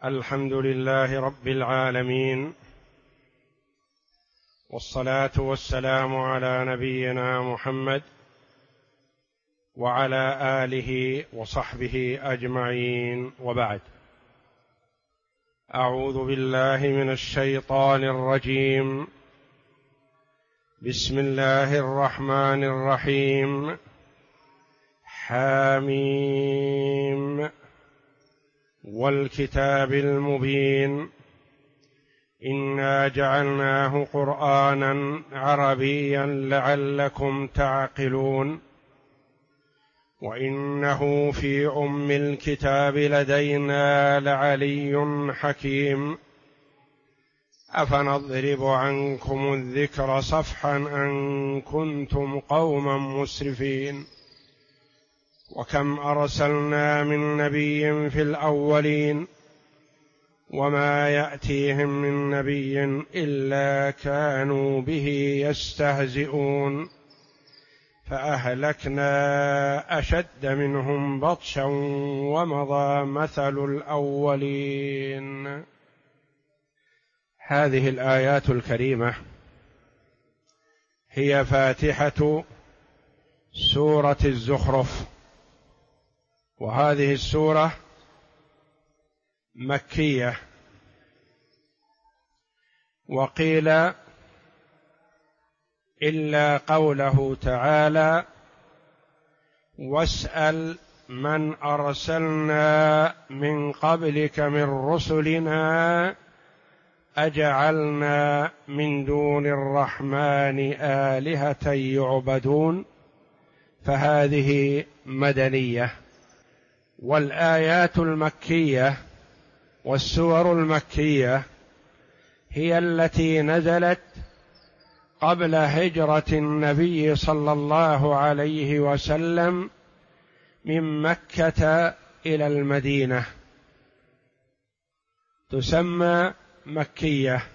الحمد لله رب العالمين، والصلاة والسلام على نبينا محمد وعلى آله وصحبه أجمعين، وبعد. أعوذ بالله من الشيطان الرجيم. بسم الله الرحمن الرحيم. حاميم والكتاب المبين، إنا جعلناه قرآنا عربيا لعلكم تعقلون، وإنه في أم الكتاب لدينا لعلي حكيم. أفنضرب عنكم الذكر صفحا أن كنتم قوما مسرفين، وكم أرسلنا من نبي في الأولين وما يأتيهم من نبي إلا كانوا به يستهزئون، فأهلكنا أشد منهم بطشا ومضى مثل الأولين. هذه الآيات الكريمة هي فاتحة سورة الزخرف، وهذه السورة مكية، وقيل إلا قوله تعالى: واسأل من أرسلنا من قبلك من رسلنا أجعلنا من دون الرحمن آلهة يعبدون، فهذه مدنية. والآيات المكية والسور المكية هي التي نزلت قبل هجرة النبي صلى الله عليه وسلم من مكة إلى المدينة، تسمى مكية.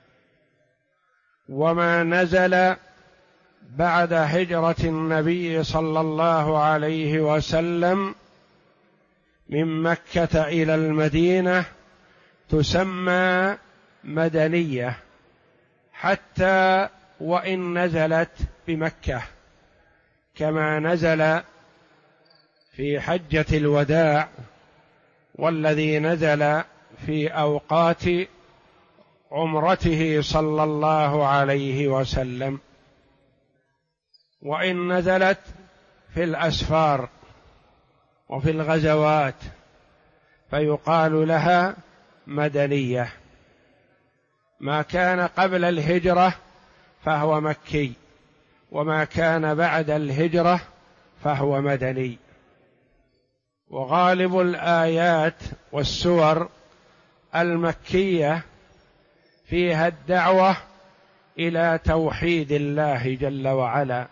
وما نزل بعد هجرة النبي صلى الله عليه وسلم من مكة إلى المدينة تسمى مدنية، حتى وإن نزلت بمكة، كما نزل في حجة الوداع، والذي نزل في أوقات عمرته صلى الله عليه وسلم، وإن نزلت في الأسفار وفي الغزوات فيقال لها مدنية. ما كان قبل الهجرة فهو مكي، وما كان بعد الهجرة فهو مدني. وغالب الآيات والسور المكية فيها الدعوة إلى توحيد الله جل وعلا،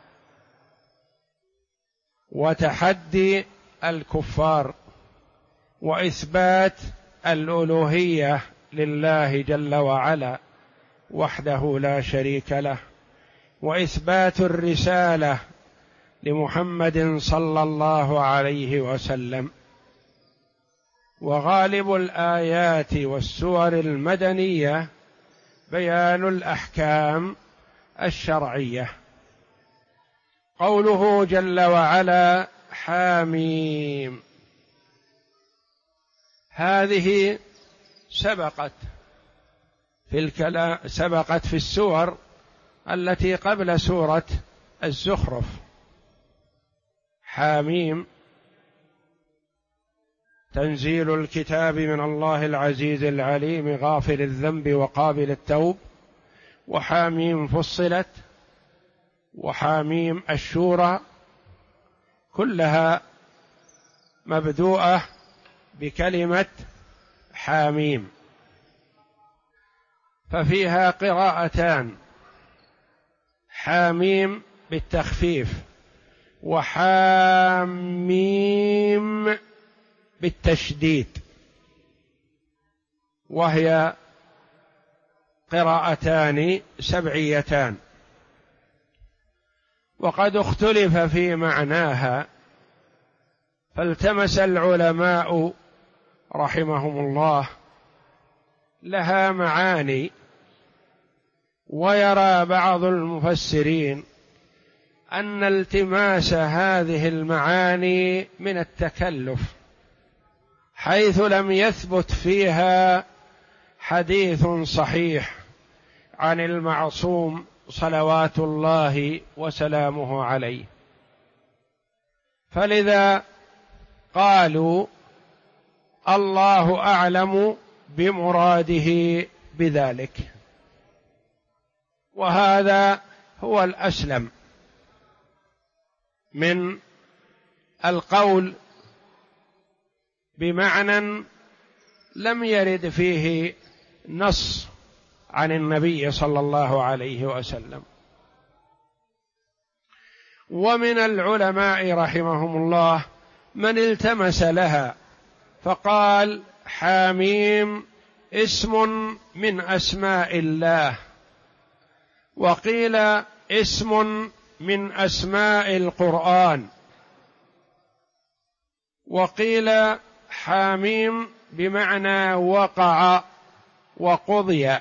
وتحدي الكفار، وإثبات الألوهية لله جل وعلا وحده لا شريك له، وإثبات الرسالة لمحمد صلى الله عليه وسلم. وغالب الآيات والسور المدنية بيان الأحكام الشرعية. قوله جل وعلا: حاميم، هذه سبقت في السور التي قبل سورة الزخرف. حاميم تنزيل الكتاب من الله العزيز العليم غافر الذنب وقابل التوب، وحاميم فصلت، وحاميم الشورى، كلها مبدوءة بكلمة حاميم. ففيها قراءتان: حاميم بالتخفيف، وحاميم بالتشديد، وهي قراءتان سبعيتان. وقد اختلف في معناها، فالتمس العلماء رحمهم الله لها معاني، ويرى بعض المفسرين أن التماس هذه المعاني من التكلف، حيث لم يثبت فيها حديث صحيح عن المعصوم صلوات الله وسلامه عليه، فلذا قالوا الله أعلم بمراده بذلك، وهذا هو الأسلم من القول بمعنى لم يرد فيه نص عن النبي صلى الله عليه وسلم. ومن العلماء رحمهم الله من التمس لها فقال حاميم اسم من أسماء الله، وقيل اسم من أسماء القرآن، وقيل حاميم بمعنى وقع وقضي،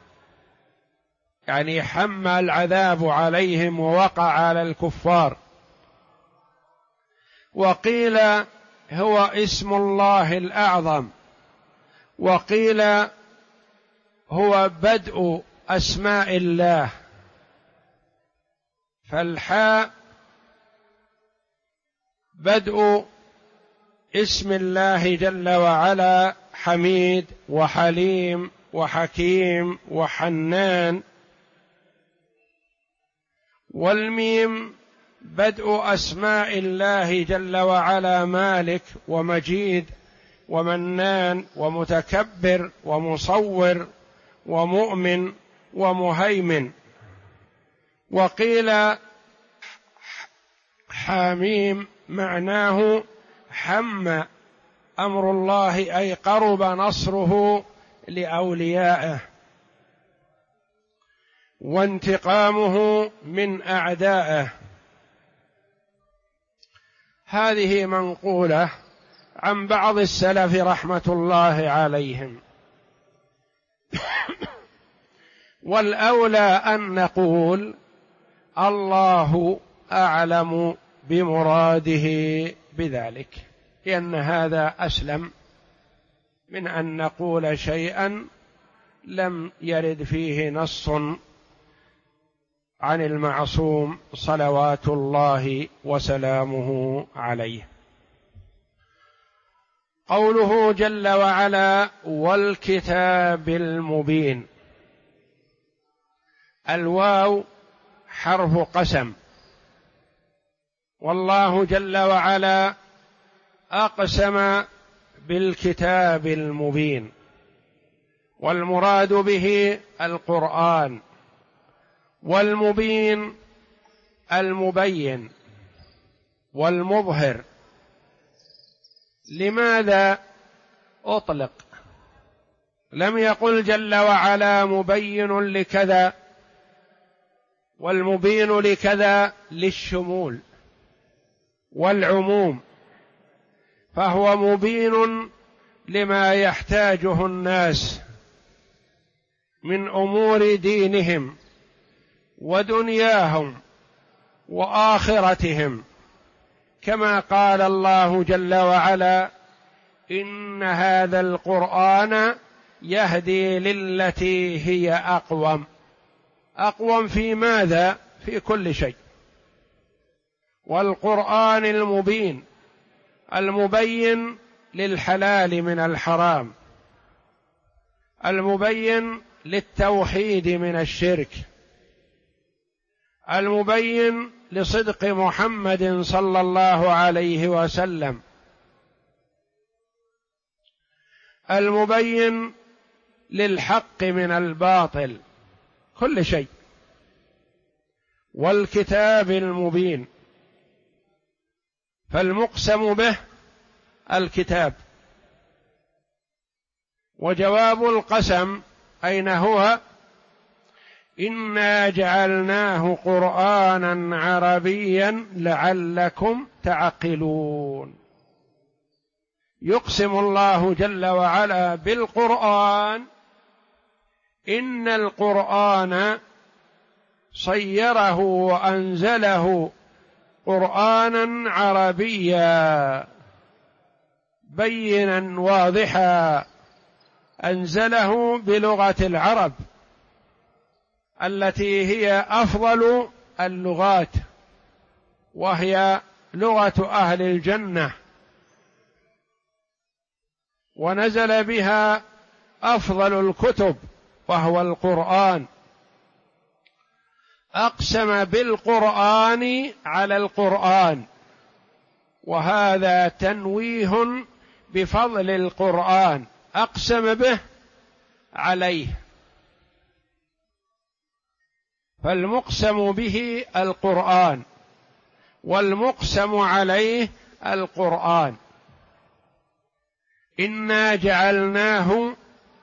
يعني حم العذاب عليهم ووقع على الكفار، وقيل هو اسم الله الأعظم، وقيل هو بدء أسماء الله، فالحاء بدء اسم الله جل وعلا حميد وحليم وحكيم وحنان، والميم بدء أسماء الله جل وعلا مالك ومجيد ومنان ومتكبر ومصور ومؤمن ومهيمن. وقيل حاميم معناه حم أمر الله، أي قرب نصره لأوليائه وانتقامه من أعدائه. هذه منقولة عن بعض السلف رحمة الله عليهم. والأولى أن نقول الله أعلم بمراده بذلك، لأن هذا أسلم من أن نقول شيئا لم يرد فيه نص عن المعصوم صلوات الله وسلامه عليه. قوله جل وعلا والكتاب المبين، الواو حرف قسم، والله جل وعلا أقسم بالكتاب المبين، والمراد به القرآن، والمبين المبين والمظهر. لماذا أطلق؟ لم يقل جل وعلا مبين لكذا والمبين لكذا للشمول والعموم، فهو مبين لما يحتاجه الناس من أمور دينهم ودنياهم وآخرتهم، كما قال الله جل وعلا إن هذا القرآن يهدي للتي هي أقوم. أقوم في ماذا؟ في كل شيء. والقرآن المبين المبين للحلال من الحرام، المبين للتوحيد من الشرك، المبين لصدق محمد صلى الله عليه وسلم، المبين للحق من الباطل، كل شيء. والكتاب المبين، فالمقسم به الكتاب. وجواب القسم أين هو؟ إنا جعلناه قرآنا عربيا لعلكم تعقلون. يقسم الله جل وعلا بالقرآن إن القرآن صيره وأنزله قرآنا عربيا بينا واضحا، أنزله بلغة العرب التي هي أفضل اللغات، وهي لغة أهل الجنة، ونزل بها أفضل الكتب وهو القرآن. أقسم بالقرآن على القرآن، وهذا تنويه بفضل القرآن، أقسم به عليه، فالمقسم به القرآن والمقسم عليه القرآن. إنا جعلناه،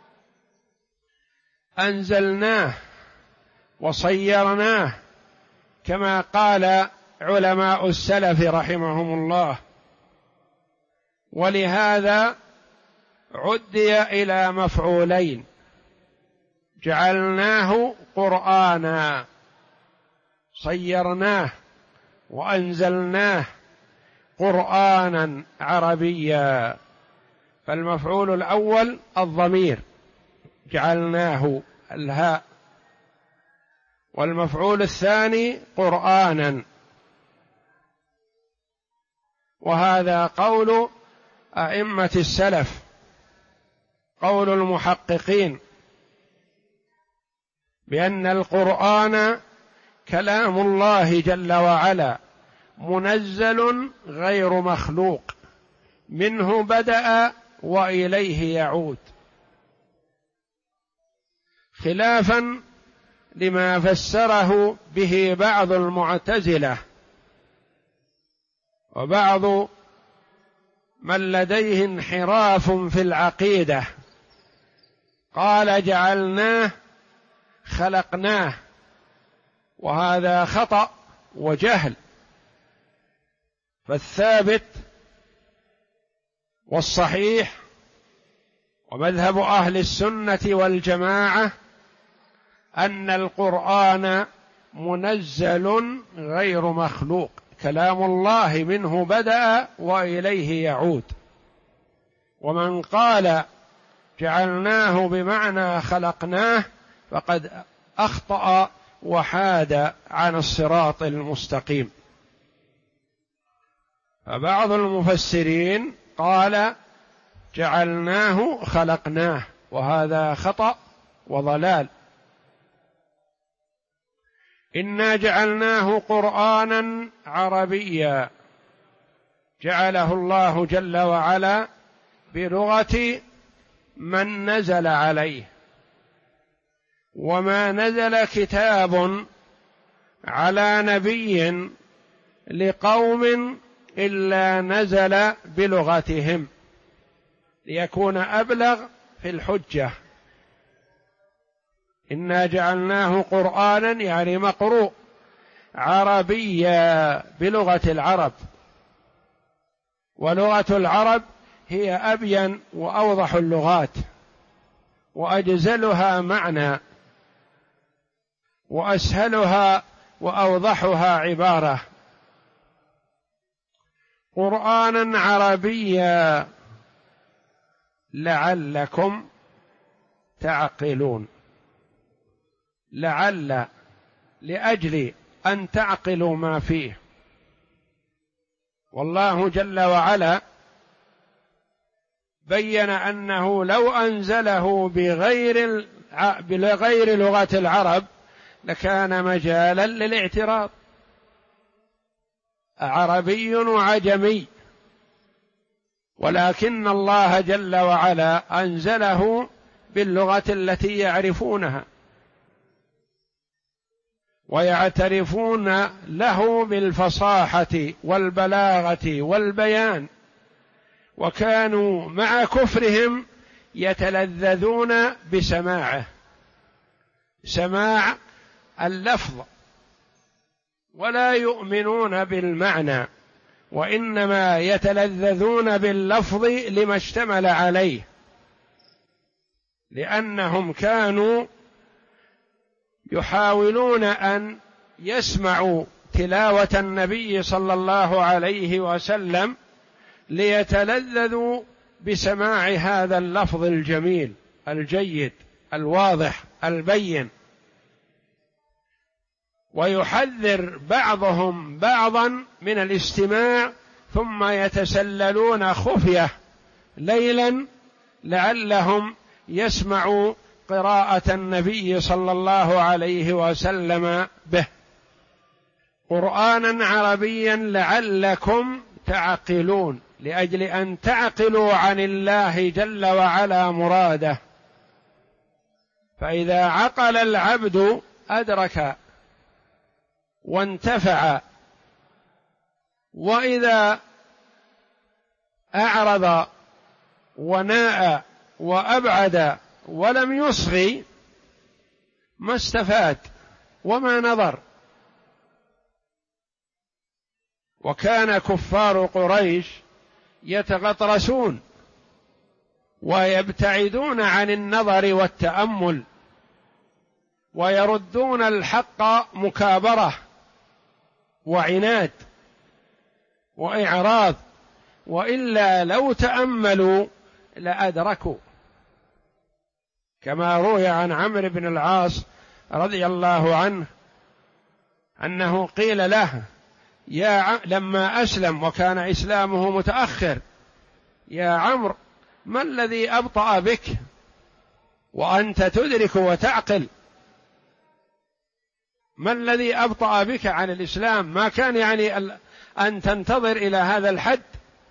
أنزلناه وصيرناه، كما قال علماء السلف رحمهم الله، ولهذا عدي إلى مفعولين: جعلناه قرآنا، صيرناه وأنزلناه قرآنا عربيا. فالمفعول الأول الضمير جعلناه الهاء، والمفعول الثاني قرآنا. وهذا قول أئمة السلف، قول المحققين، بأن القرآن كلام الله جل وعلا، منزل غير مخلوق، منه بدأ وإليه يعود، خلافا لما فسره به بعض المعتزلة وبعض من لديه انحراف في العقيدة، قال جعلناه خلقناه، وهذا خطأ وجهل. فالثابت والصحيح ومذهب أهل السنة والجماعة أن القرآن منزل غير مخلوق، كلام الله، منه بدأ وإليه يعود. ومن قال جعلناه بمعنى خلقناه فقد أخطأ وحاد عن الصراط المستقيم. فبعض المفسرين قال جعلناه خلقناه، وهذا خطأ وضلال. إنا جعلناه قرآنا عربيا، جعله الله جل وعلا بلغة من نزل عليه، وما نزل كتاب على نبي لقوم إلا نزل بلغتهم ليكون أبلغ في الحجة. إنا جعلناه قرآنا يعني مقروء عربيا بلغة العرب، ولغة العرب هي أبين وأوضح اللغات وأجزلها معنى وأسهلها وأوضحها عبارة. قرآنا عربيا لعلكم تعقلون، لأجل أن تعقلوا ما فيه. والله جل وعلا بين أنه لو أنزله بغير لغة العرب لكان مجالا للاعتراض، عربي وعجمي، ولكن الله جل وعلا أنزله باللغة التي يعرفونها ويعترفون له بالفصاحة والبلاغة والبيان، وكانوا مع كفرهم يتلذذون بسماعه، سماع اللفظ، ولا يؤمنون بالمعنى، وإنما يتلذذون باللفظ لما اشتمل عليه، لأنهم كانوا يحاولون أن يسمعوا تلاوة النبي صلى الله عليه وسلم ليتلذذوا بسماع هذا اللفظ الجميل الجيد الواضح البين، ويحذر بعضهم بعضا من الاستماع، ثم يتسللون خفية ليلا لعلهم يسمعوا قراءة النبي صلى الله عليه وسلم به قرآنا عربيا لعلكم تعقلون، لأجل أن تعقلوا عن الله جل وعلا مراده. فإذا عقل العبد أدرك وانتفع، وإذا أعرض وناء وأبعد ولم يصغي ما استفاد وما نظر. وكان كفار قريش يتغطرسون ويبتعدون عن النظر والتأمل، ويردون الحق مكابرة وعناد وإعراض، وإلا لو تأملوا لأدركوا، كما روي عن عمرو بن العاص رضي الله عنه أنه قيل له لما أسلم وكان إسلامه متأخر: يا عمرو، ما الذي أبطأ بك وأنت تدرك وتعقل؟ ما الذي أبطأ بك عن الإسلام؟ ما كان يعني أن تنتظر إلى هذا الحد؟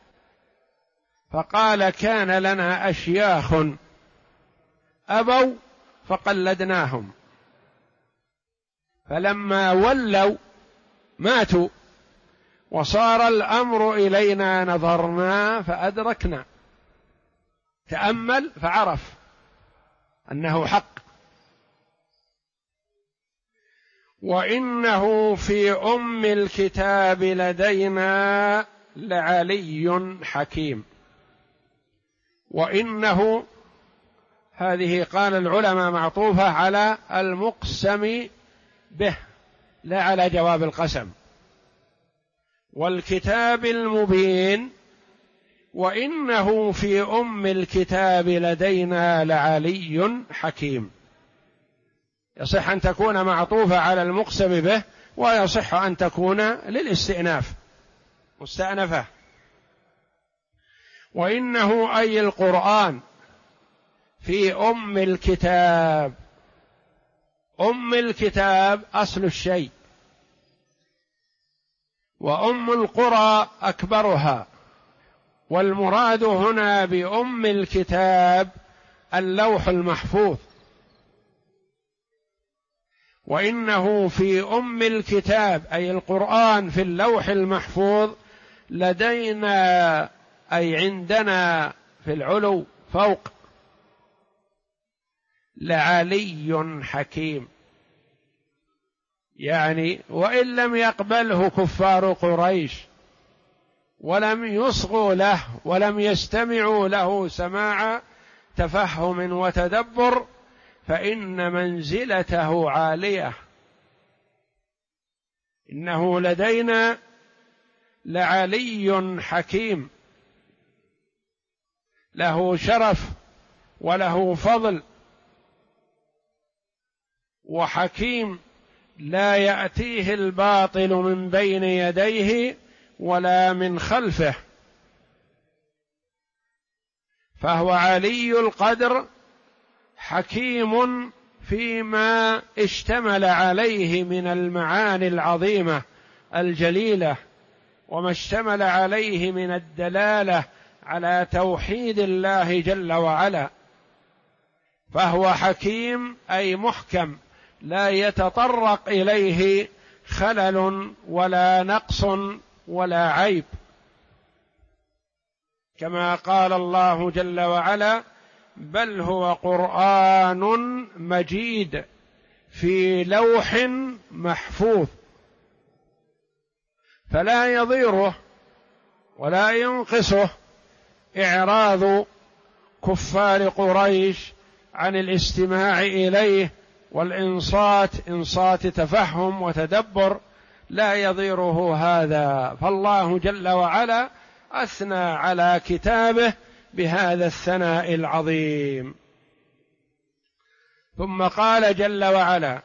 فقال: كان لنا أشياخ أبوا فقلدناهم، فلما ولوا ماتوا، وصار الأمر إلينا نظرنا فأدركنا. تأمل فعرف أنه حق. وإنه في أم الكتاب لدينا لعلي حكيم. وإنه هذه قال العلماء معطوفة على المقسم به لا على جواب القسم. والكتاب المبين وإنه في أم الكتاب لدينا لعلي حكيم، يصح أن تكون معطوفة على المقسم به، ويصح أن تكون للاستئناف مستأنفة. وإنه أي القرآن في أم الكتاب. أم الكتاب أصل الشيء، وأم القرى أكبرها، والمراد هنا بأم الكتاب اللوح المحفوظ. وإنه في أم الكتاب أي القرآن في اللوح المحفوظ لدينا أي عندنا في العلو فوق لعلي حكيم، يعني وإن لم يقبله كفار قريش ولم يصغوا له ولم يستمعوا له سماع تفهم وتدبر، فإن منزلته عالية. إنه لدينا لعلي حكيم، له شرف وله فضل، وحكيم لا يأتيه الباطل من بين يديه ولا من خلفه، فهو علي القدر حكيم فيما اشتمل عليه من المعاني العظيمة الجليلة، وما اشتمل عليه من الدلالة على توحيد الله جل وعلا. فهو حكيم أي محكم، لا يتطرق إليه خلل ولا نقص ولا عيب، كما قال الله جل وعلا: بل هو قرآن مجيد في لوح محفوظ. فلا يضيره ولا ينقصه إعراض كفار قريش عن الاستماع إليه والإنصات إنصات تفهم وتدبر لا يضيره هذا. فالله جل وعلا أثنى على كتابه بهذا الثناء العظيم. ثم قال جل وعلا: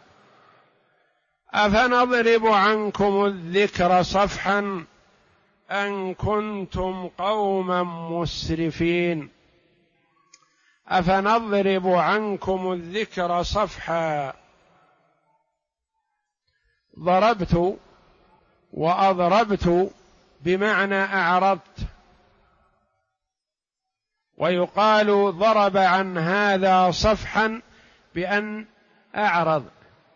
أفنضرب عنكم الذكر صفحا أن كنتم قوما مسرفين. أفنضرب عنكم الذكر صفحا، ضربت وأضربت بمعنى أعرضت، ويقال ضرب عن هذا صفحا بأن أعرض،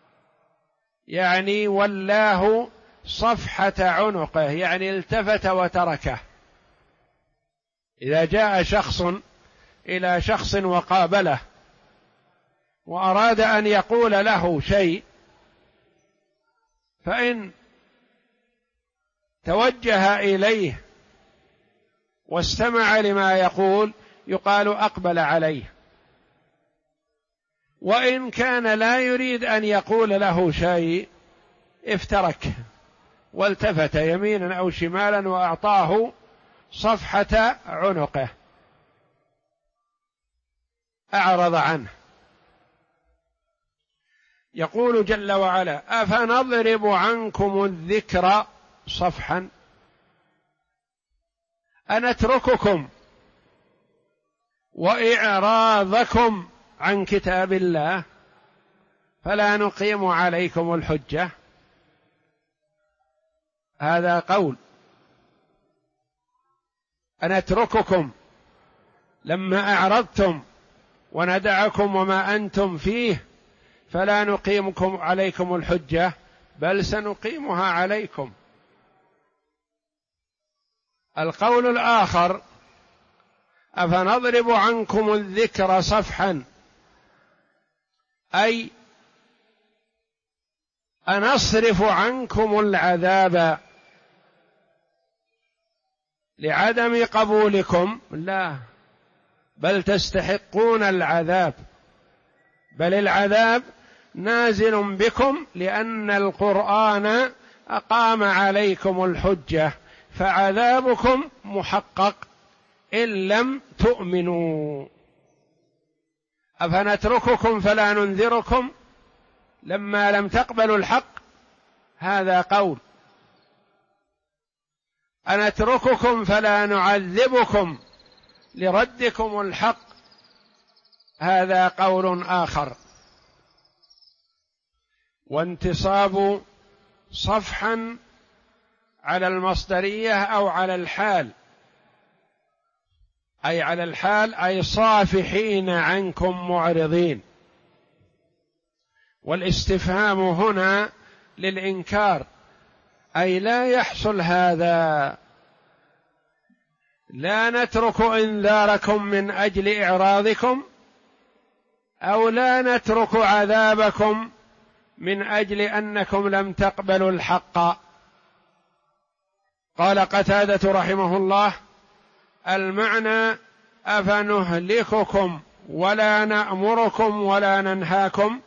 يعني ولاه صفحة عنقه، يعني التفت وتركه. إذا جاء شخص إلى شخص وقابله وأراد أن يقول له شيء، فإن توجه إليه واستمع لما يقول يقال أقبل عليه، وإن كان لا يريد أن يقول له شيء افترك والتفت يمينا أو شمالا وأعطاه صفحة عنقه، أعرض عنه. يقول جل وعلا: أفنضرب عنكم الذكر صفحا، أنترككم وإعراضكم عن كتاب الله فلا نقيم عليكم الحجة. هذا قول. أنترككم لما أعرضتم وندعكم وما أنتم فيه فلا نقيمكم عليكم الحجة، بل سنقيمها عليكم. القول الآخر: أفنضرب عنكم الذكر صفحا، أي أنصرف عنكم العذاب لعدم قبولكم؟ لا، بل تستحقون العذاب، بل العذاب نازل بكم لأن القرآن أقام عليكم الحجة، فعذابكم محقق إن لم تؤمنوا. أفنترككم فلا ننذركم لما لم تقبلوا الحق؟ هذا قول. أنترككم فلا نعذبكم لردكم الحق؟ هذا قول آخر. وانتصاب صفحا على المصدرية أو على الحال، أي على الحال، أي صافحين عنكم معرضين. والاستفهام هنا للإنكار، أي لا يحصل هذا، لا نترك إنذاركم من أجل إعراضكم، أو لا نترك عذابكم من أجل أنكم لم تقبلوا الحق. قال قتادة رحمه الله: المعنى أفنهلككم ولا نأمركم ولا ننهاكم.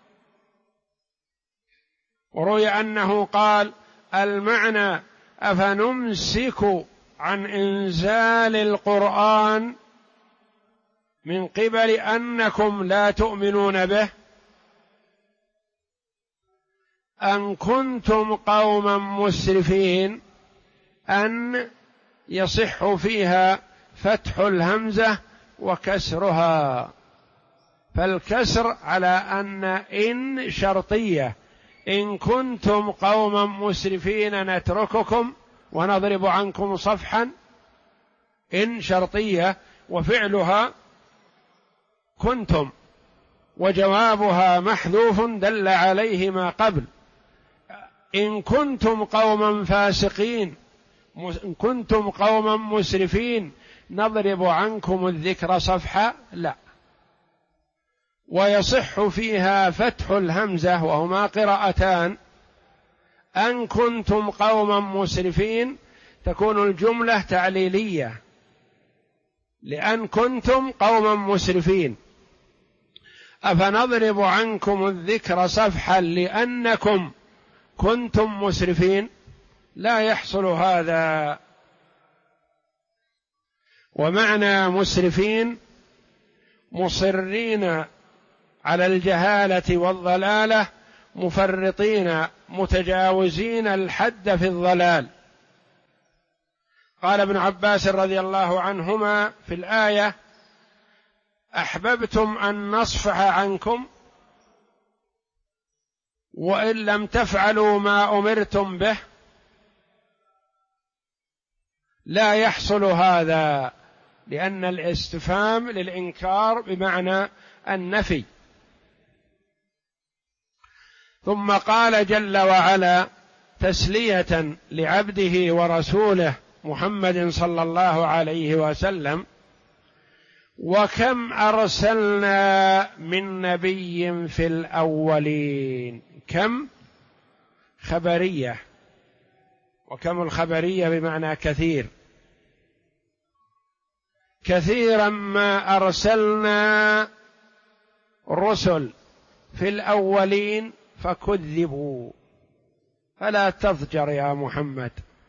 وروي أنه قال: المعنى أفنمسك عن إنزال القرآن من قبل أنكم لا تؤمنون به؟ أن كنتم قوما مسرفين، أن يصح فيها فتح الهمزة وكسرها، فالكسر على إن شرطية، إن كنتم قوما مسرفين نترككم ونضرب عنكم صفحا، إن شرطية وفعلها كنتم، وجوابها محذوف دل عليه ما قبل. إن كنتم قوما فاسقين، إن كنتم قوما مسرفين نضرب عنكم الذكر صفحا، لا. ويصح فيها فتح الهمزة، وهما قراءتان. أن كنتم قوما مسرفين تكون الجملة تعليلية، لأن كنتم قوما مسرفين. أفنضرب عنكم الذكر صفحا لأنكم كنتم مسرفين؟ لا يحصل هذا. ومعنى مسرفين مصرين على الجهالة والضلالة، مفرطين متجاوزين الحد في الضلال. قال ابن عباس رضي الله عنهما في الآية: أحببتم أن نصفح عنكم وإن لم تفعلوا ما أمرتم به؟ لا يحصل هذا، لأن الاستفهام للإنكار بمعنى النفي. ثم قال جل وعلا تسلية لعبده ورسوله محمد صلى الله عليه وسلم: وكم أرسلنا من نبي في الأولين. كم خبرية، وكم الخبرية بمعنى كثير. كثيرا ما أرسلنا رسل في الأولين فكذبوا. فلا تضجر يا محمد،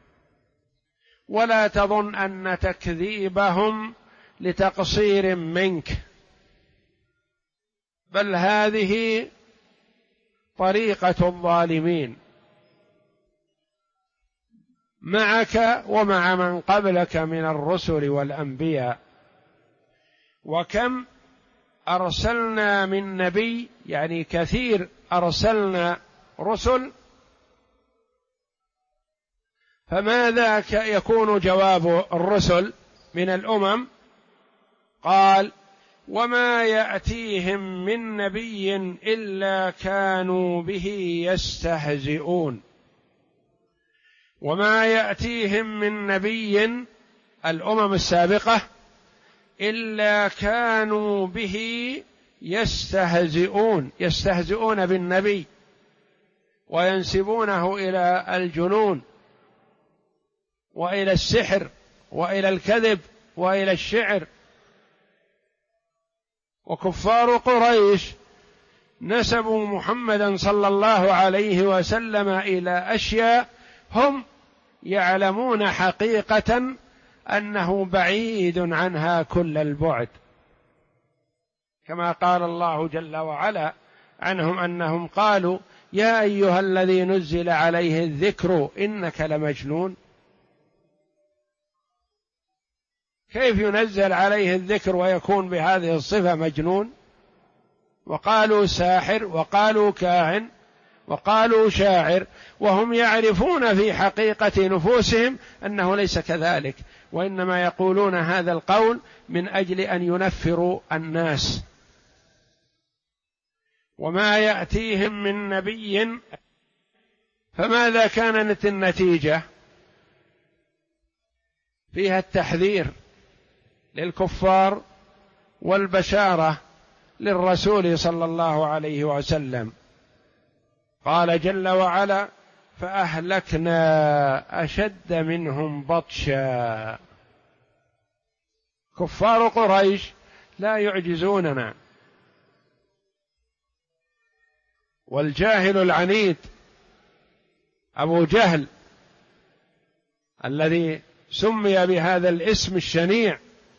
ولا تظن أن تكذيبهم لتقصير منك، بل هذه طريقة الظالمين معك ومع من قبلك من الرسل والأنبياء. وكم أرسلنا من نبي، يعني كثير أرسلنا رسل. فماذا يكون جواب الرسل من الأمم؟ قال: وما يأتيهم من نبي إلا كانوا به يستهزئون. وما يأتيهم من نبي، الأمم السابقة، إلا كانوا به يستهزئون، يستهزئون بالنبي وينسبونه إلى الجنون وإلى السحر وإلى الكذب وإلى الشعر. وكفار قريش نسبوا محمدا صلى الله عليه وسلم إلى أشياء هم يعلمون حقيقة أنه بعيد عنها كل البعد، كما قال الله جل وعلا عنهم أنهم قالوا: يا أيها الذي نزل عليه الذكر إنك لمجنون. كيف ينزل عليه الذكر ويكون بهذه الصفة مجنون؟ وقالوا ساحر، وقالوا كاهن، وقالوا شاعر، وهم يعرفون في حقيقة نفوسهم أنه ليس كذلك، وإنما يقولون هذا القول من أجل أن ينفروا الناس. وما يأتيهم من نبي. فماذا كانت النتيجة؟ فيها التحذير للكفار والبشارة للرسول صلى الله عليه وسلم. قال جل وعلا: فأهلكنا أشد منهم بطشا. كفار قريش لا يعجزوننا. والجاهل العنيد أبو جهل الذي سمي بهذا الاسم الشنيع،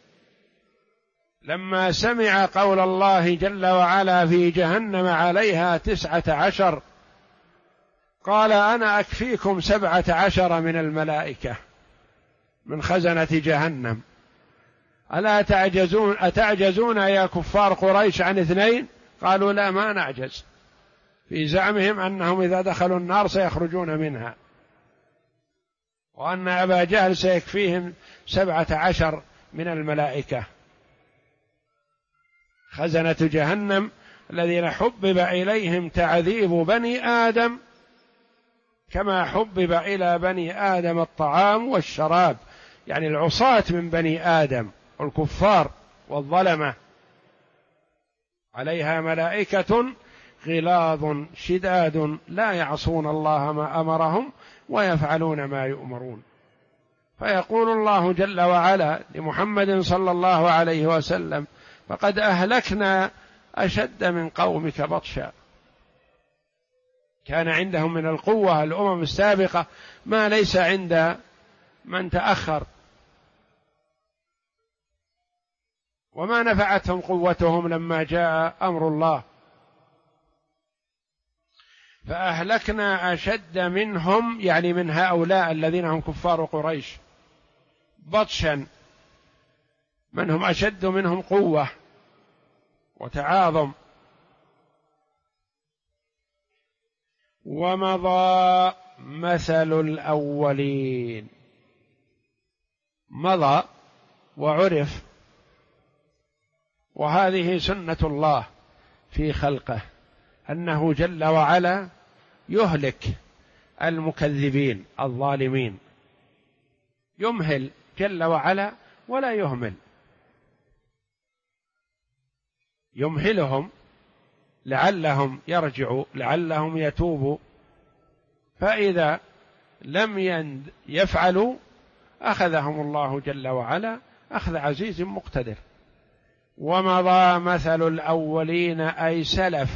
لما سمع قول الله جل وعلا: في جهنم عليها 19، قال: أنا أكفيكم 17 من الملائكة من خزنة جهنم، ألا أتعجزون يا كفار قريش عن 2؟ قالوا: لا، ما نعجز، في زعمهم أنهم إذا دخلوا النار سيخرجون منها، وأن أبا جهل سيكفيهم 17 من الملائكة خزنة جهنم الذين حبب إليهم تعذيب بني آدم كما حبب إلى بني آدم الطعام والشراب، يعني العصاة من بني آدم والكفار والظلمة. عليها ملائكة غلاظ شداد لا يعصون الله ما أمرهم ويفعلون ما يؤمرون. فيقول الله جل وعلا لمحمد صلى الله عليه وسلم: فقد أهلكنا أشد من قومك بطشا. كان عندهم من القوة الأمم السابقة ما ليس عند من تأخر، وما نفعتهم قوتهم لما جاء أمر الله. فأهلكنا أشد منهم، يعني من هؤلاء الذين هم كفار قريش، بطشا، من هم أشد منهم قوة وتعاظم. ومضى مثل الأولين، مضى وعرف، وهذه سنة الله في خلقه، أنه جل وعلا يهلك المكذبين الظالمين، يمهل جل وعلا ولا يهمل، يمهلهم لعلهم يرجعوا، لعلهم يتوبوا، فإذا لم يفعلوا أخذهم الله جل وعلا أخذ عزيز مقتدر. ومضى مثل الأولين أي سلف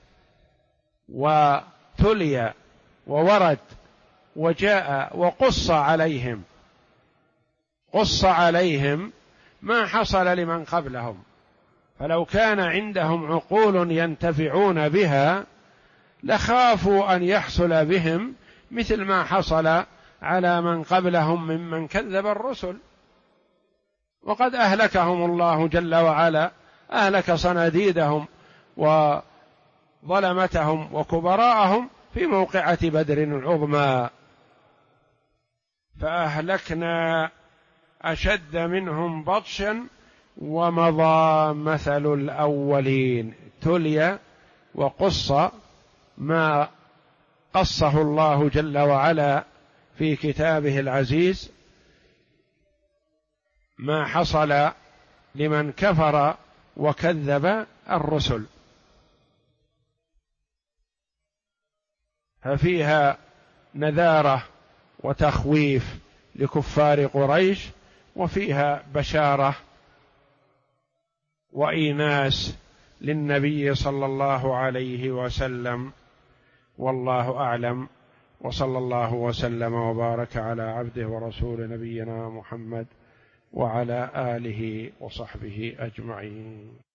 وتلي وورد وجاء وقص عليهم، قص عليهم ما حصل لمن قبلهم، فلو كان عندهم عقول ينتفعون بها لخافوا أن يحصل بهم مثل ما حصل على من قبلهم ممن كذب الرسل، وقد أهلكهم الله جل وعلا، أهلك صناديدهم وظلمتهم وكبراءهم في موقعة بدر العظمى. فأهلكنا أشد منهم بطشا ومضى مثل الأولين، تلي وقص ما قصه الله جل وعلا في كتابه العزيز، ما حصل لمن كفر وكذب الرسل، ففيها نذارة وتخويف لكفار قريش، وفيها بشارة وإيناس للنبي صلى الله عليه وسلم. والله أعلم، وصلى الله وسلم وبارك على عبده ورسول نبينا محمد وعلى آله وصحبه أجمعين.